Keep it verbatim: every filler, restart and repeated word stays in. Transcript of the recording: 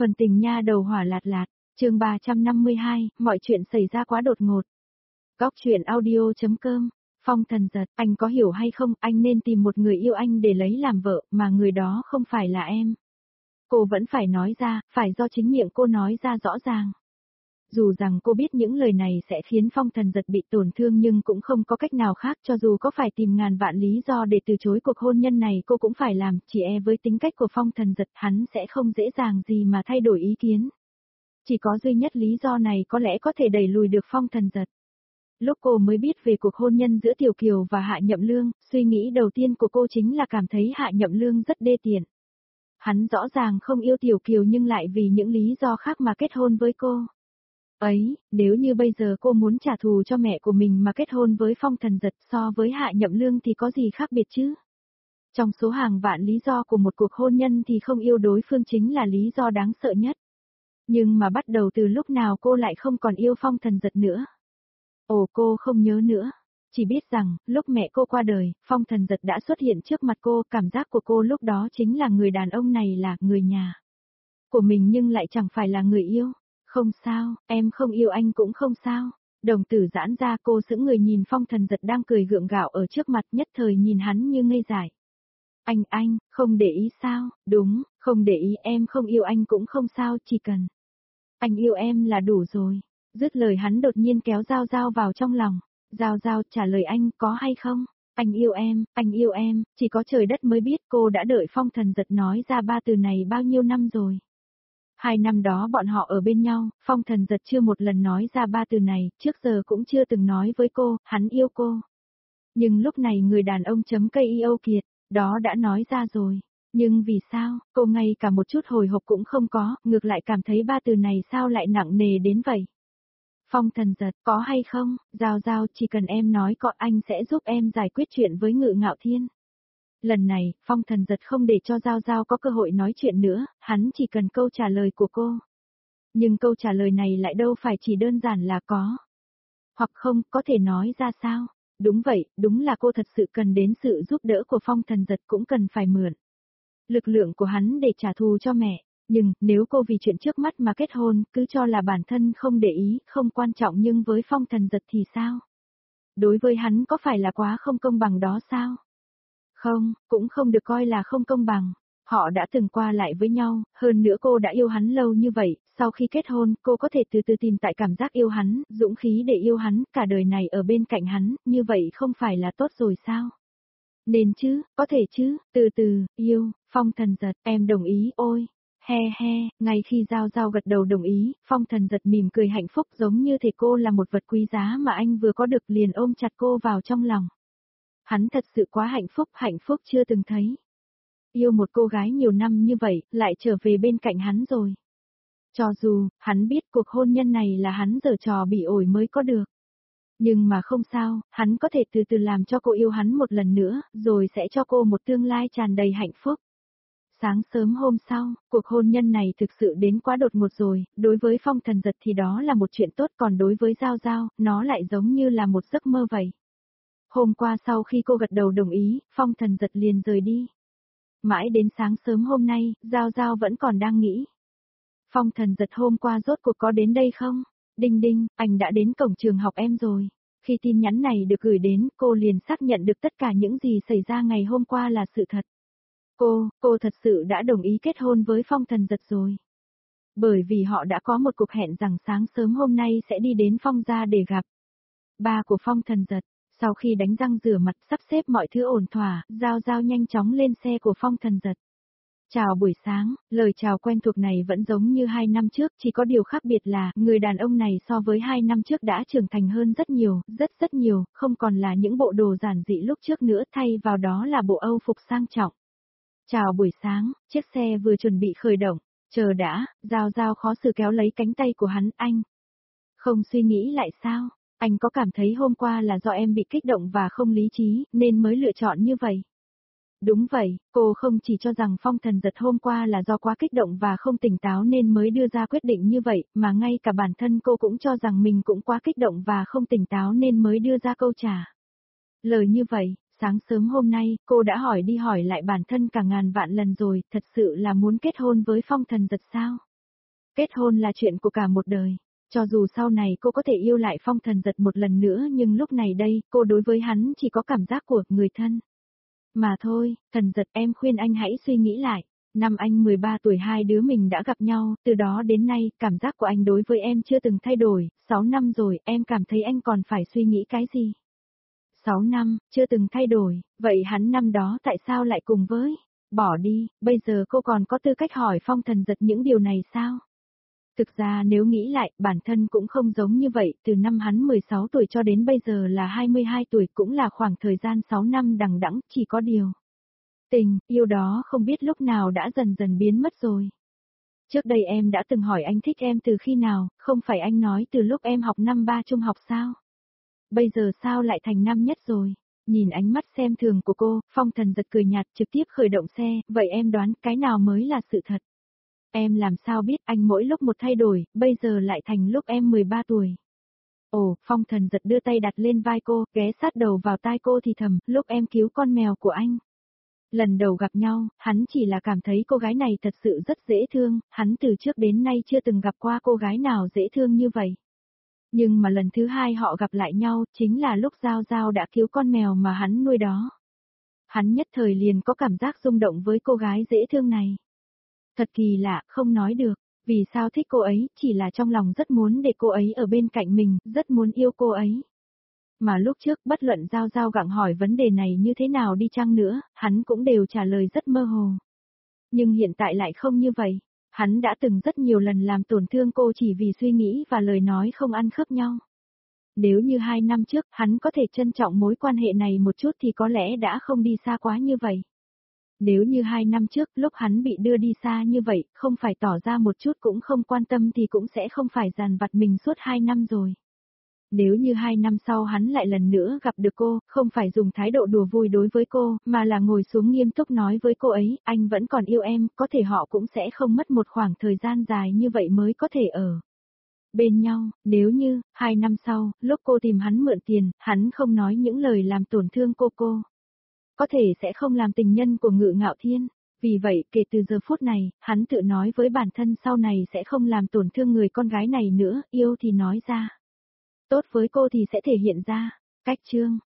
Phần tình nha đầu hỏa lạt lạt, chương ba trăm năm mươi hai, mọi chuyện xảy ra quá đột ngột. Góc truyện audio.com, Phong Thần Giật, anh có hiểu hay không, anh nên tìm một người yêu anh để lấy làm vợ, mà người đó không phải là em. Cô vẫn phải nói ra, phải do chính miệng cô nói ra rõ ràng. Dù rằng cô biết những lời này sẽ khiến Phong Thần Giật bị tổn thương nhưng cũng không có cách nào khác, cho dù có phải tìm ngàn vạn lý do để từ chối cuộc hôn nhân này cô cũng phải làm, chỉ e với tính cách của Phong Thần Giật hắn sẽ không dễ dàng gì mà thay đổi ý kiến. Chỉ có duy nhất lý do này có lẽ có thể đẩy lùi được Phong Thần Giật. Lúc cô mới biết về cuộc hôn nhân giữa Tiểu Kiều và Hạ Nhậm Lương, suy nghĩ đầu tiên của cô chính là cảm thấy Hạ Nhậm Lương rất đê tiện. Hắn rõ ràng không yêu Tiểu Kiều nhưng lại vì những lý do khác mà kết hôn với cô. Ấy, nếu như bây giờ cô muốn trả thù cho mẹ của mình mà kết hôn với Phong Thần Giật so với Hạ Nhậm Lương thì có gì khác biệt chứ? Trong số hàng vạn lý do của một cuộc hôn nhân thì không yêu đối phương chính là lý do đáng sợ nhất. Nhưng mà bắt đầu từ lúc nào cô lại không còn yêu Phong Thần Giật nữa? Ồ, cô không nhớ nữa. Chỉ biết rằng, lúc mẹ cô qua đời, Phong Thần Giật đã xuất hiện trước mặt cô, cảm giác của cô lúc đó chính là người đàn ông này là người nhà của mình nhưng lại chẳng phải là người yêu. Không sao, em không yêu anh cũng không sao. Đồng tử giãn ra, cô sững người nhìn Phong Thần Giật đang cười gượng gạo ở trước mặt, nhất thời nhìn hắn như ngây dại. Anh anh, không để ý sao? Đúng, không để ý, em không yêu anh cũng không sao, chỉ cần anh yêu em là đủ rồi. Dứt lời hắn đột nhiên kéo Giao Giao vào trong lòng. Giao Giao, trả lời anh, có hay không? Anh yêu em, anh yêu em, chỉ có trời đất mới biết cô đã đợi Phong Thần Giật nói ra ba từ này bao nhiêu năm rồi. Hai năm đó bọn họ ở bên nhau, Phong Thần Giật chưa một lần nói ra ba từ này, trước giờ cũng chưa từng nói với cô, hắn yêu cô. Nhưng lúc này người đàn ông chấm cây yêu kiệt, đó đã nói ra rồi. Nhưng vì sao, cô ngay cả một chút hồi hộp cũng không có, ngược lại cảm thấy ba từ này sao lại nặng nề đến vậy. Phong Thần Giật, có hay không, Giao Giao, chỉ cần em nói có anh sẽ giúp em giải quyết chuyện với Ngự Ngạo Thiên. Lần này, Phong Thần Giật không để cho Giao Giao có cơ hội nói chuyện nữa, hắn chỉ cần câu trả lời của cô. Nhưng câu trả lời này lại đâu phải chỉ đơn giản là có. Hoặc không, có thể nói ra sao? Đúng vậy, đúng là cô thật sự cần đến sự giúp đỡ của Phong Thần Giật cũng cần phải mượn lực lượng của hắn để trả thù cho mẹ. Nhưng, nếu cô vì chuyện trước mắt mà kết hôn, cứ cho là bản thân không để ý, không quan trọng nhưng với Phong Thần Giật thì sao? Đối với hắn có phải là quá không công bằng đó sao? Không, cũng không được coi là không công bằng. Họ đã từng qua lại với nhau, hơn nữa cô đã yêu hắn lâu như vậy, sau khi kết hôn, cô có thể từ từ tìm tại cảm giác yêu hắn, dũng khí để yêu hắn, cả đời này ở bên cạnh hắn, như vậy không phải là tốt rồi sao? Nên chứ, có thể chứ, từ từ, yêu, Phong Thần Giật, em đồng ý, ôi. He he, ngay khi Giao Giao gật đầu đồng ý, Phong Thần Giật mỉm cười hạnh phúc giống như thể cô là một vật quý giá mà anh vừa có được liền ôm chặt cô vào trong lòng. Hắn thật sự quá hạnh phúc, hạnh phúc chưa từng thấy. Yêu một cô gái nhiều năm như vậy, lại trở về bên cạnh hắn rồi. Cho dù, hắn biết cuộc hôn nhân này là hắn giở trò bị ổi mới có được. Nhưng mà không sao, hắn có thể từ từ làm cho cô yêu hắn một lần nữa, rồi sẽ cho cô một tương lai tràn đầy hạnh phúc. Sáng sớm hôm sau, cuộc hôn nhân này thực sự đến quá đột ngột rồi, đối với Phong Thần Giật thì đó là một chuyện tốt, còn đối với Giao Giao, nó lại giống như là một giấc mơ vậy. Hôm qua sau khi cô gật đầu đồng ý, Phong Thần Giật liền rời đi. Mãi đến sáng sớm hôm nay, Giao Giao vẫn còn đang nghĩ. Phong Thần Giật hôm qua rốt cuộc có đến đây không? Đinh đinh, anh đã đến cổng trường học em rồi. Khi tin nhắn này được gửi đến, cô liền xác nhận được tất cả những gì xảy ra ngày hôm qua là sự thật. Cô, cô thật sự đã đồng ý kết hôn với Phong Thần Giật rồi. Bởi vì họ đã có một cuộc hẹn rằng sáng sớm hôm nay sẽ đi đến Phong gia để gặp ba của Phong Thần Giật. Sau khi đánh răng rửa mặt sắp xếp mọi thứ ổn thỏa, Giao Giao nhanh chóng lên xe của Phong Thần Giật. Chào buổi sáng, lời chào quen thuộc này vẫn giống như hai năm trước, chỉ có điều khác biệt là, người đàn ông này so với hai năm trước đã trưởng thành hơn rất nhiều, rất rất nhiều, không còn là những bộ đồ giản dị lúc trước nữa, thay vào đó là bộ Âu phục sang trọng. Chào buổi sáng, chiếc xe vừa chuẩn bị khởi động, chờ đã, Giao Giao khó xử kéo lấy cánh tay của hắn, anh. Không suy nghĩ lại sao? Anh có cảm thấy hôm qua là do em bị kích động và không lý trí, nên mới lựa chọn như vậy? Đúng vậy, cô không chỉ cho rằng Phong Thần Giật hôm qua là do quá kích động và không tỉnh táo nên mới đưa ra quyết định như vậy, mà ngay cả bản thân cô cũng cho rằng mình cũng quá kích động và không tỉnh táo nên mới đưa ra câu trả lời như vậy. Sáng sớm hôm nay, cô đã hỏi đi hỏi lại bản thân cả ngàn vạn lần rồi, thật sự là muốn kết hôn với Phong Thần Giật sao? Kết hôn là chuyện của cả một đời. Cho dù sau này cô có thể yêu lại Phong Thần Giật một lần nữa nhưng lúc này đây, cô đối với hắn chỉ có cảm giác của người thân. Mà thôi, Thần Giật em khuyên anh hãy suy nghĩ lại. Năm anh mười ba tuổi hai đứa mình đã gặp nhau, từ đó đến nay, cảm giác của anh đối với em chưa từng thay đổi, sáu năm rồi, em cảm thấy anh còn phải suy nghĩ cái gì? sáu năm, chưa từng thay đổi, vậy hắn năm đó tại sao lại cùng với? Bỏ đi, bây giờ cô còn có tư cách hỏi Phong Thần Giật những điều này sao? Thực ra nếu nghĩ lại, bản thân cũng không giống như vậy, từ năm hắn mười sáu tuổi cho đến bây giờ là hai mươi hai tuổi cũng là khoảng thời gian sáu năm đằng đẵng, chỉ có điều. Tình, yêu đó không biết lúc nào đã dần dần biến mất rồi. Trước đây em đã từng hỏi anh thích em từ khi nào, không phải anh nói từ lúc em học năm ba trung học sao? Bây giờ sao lại thành năm nhất rồi? Nhìn ánh mắt xem thường của cô, Phong Thần Giật cười nhạt trực tiếp khởi động xe, vậy em đoán cái nào mới là sự thật? Em làm sao biết anh mỗi lúc một thay đổi, bây giờ lại thành lúc em mười ba tuổi. Ồ, Phong Thần Giật đưa tay đặt lên vai cô, ghé sát đầu vào tai cô thì thầm, lúc em cứu con mèo của anh. Lần đầu gặp nhau, hắn chỉ là cảm thấy cô gái này thật sự rất dễ thương, hắn từ trước đến nay chưa từng gặp qua cô gái nào dễ thương như vậy. Nhưng mà lần thứ hai họ gặp lại nhau, chính là lúc Giao Giao đã cứu con mèo mà hắn nuôi đó. Hắn nhất thời liền có cảm giác rung động với cô gái dễ thương này. Thật kỳ lạ, không nói được, vì sao thích cô ấy, chỉ là trong lòng rất muốn để cô ấy ở bên cạnh mình, rất muốn yêu cô ấy. Mà lúc trước bất luận Giao Giao gặng hỏi vấn đề này như thế nào đi chăng nữa, hắn cũng đều trả lời rất mơ hồ. Nhưng hiện tại lại không như vậy, hắn đã từng rất nhiều lần làm tổn thương cô chỉ vì suy nghĩ và lời nói không ăn khớp nhau. Nếu như hai năm trước hắn có thể trân trọng mối quan hệ này một chút thì có lẽ đã không đi xa quá như vậy. Nếu như hai năm trước lúc hắn bị đưa đi xa như vậy, không phải tỏ ra một chút cũng không quan tâm thì cũng sẽ không phải dằn vặt mình suốt hai năm rồi. Nếu như hai năm sau hắn lại lần nữa gặp được cô, không phải dùng thái độ đùa vui đối với cô, mà là ngồi xuống nghiêm túc nói với cô ấy, anh vẫn còn yêu em, có thể họ cũng sẽ không mất một khoảng thời gian dài như vậy mới có thể ở bên nhau. Nếu như, hai năm sau, lúc cô tìm hắn mượn tiền, hắn không nói những lời làm tổn thương cô cô. Có thể sẽ không làm tình nhân của Ngự Ngạo Thiên. Vì vậy, kể từ giờ phút này, hắn tự nói với bản thân sau này sẽ không làm tổn thương người con gái này nữa, yêu thì nói ra. Tốt với cô thì sẽ thể hiện ra. Cách chương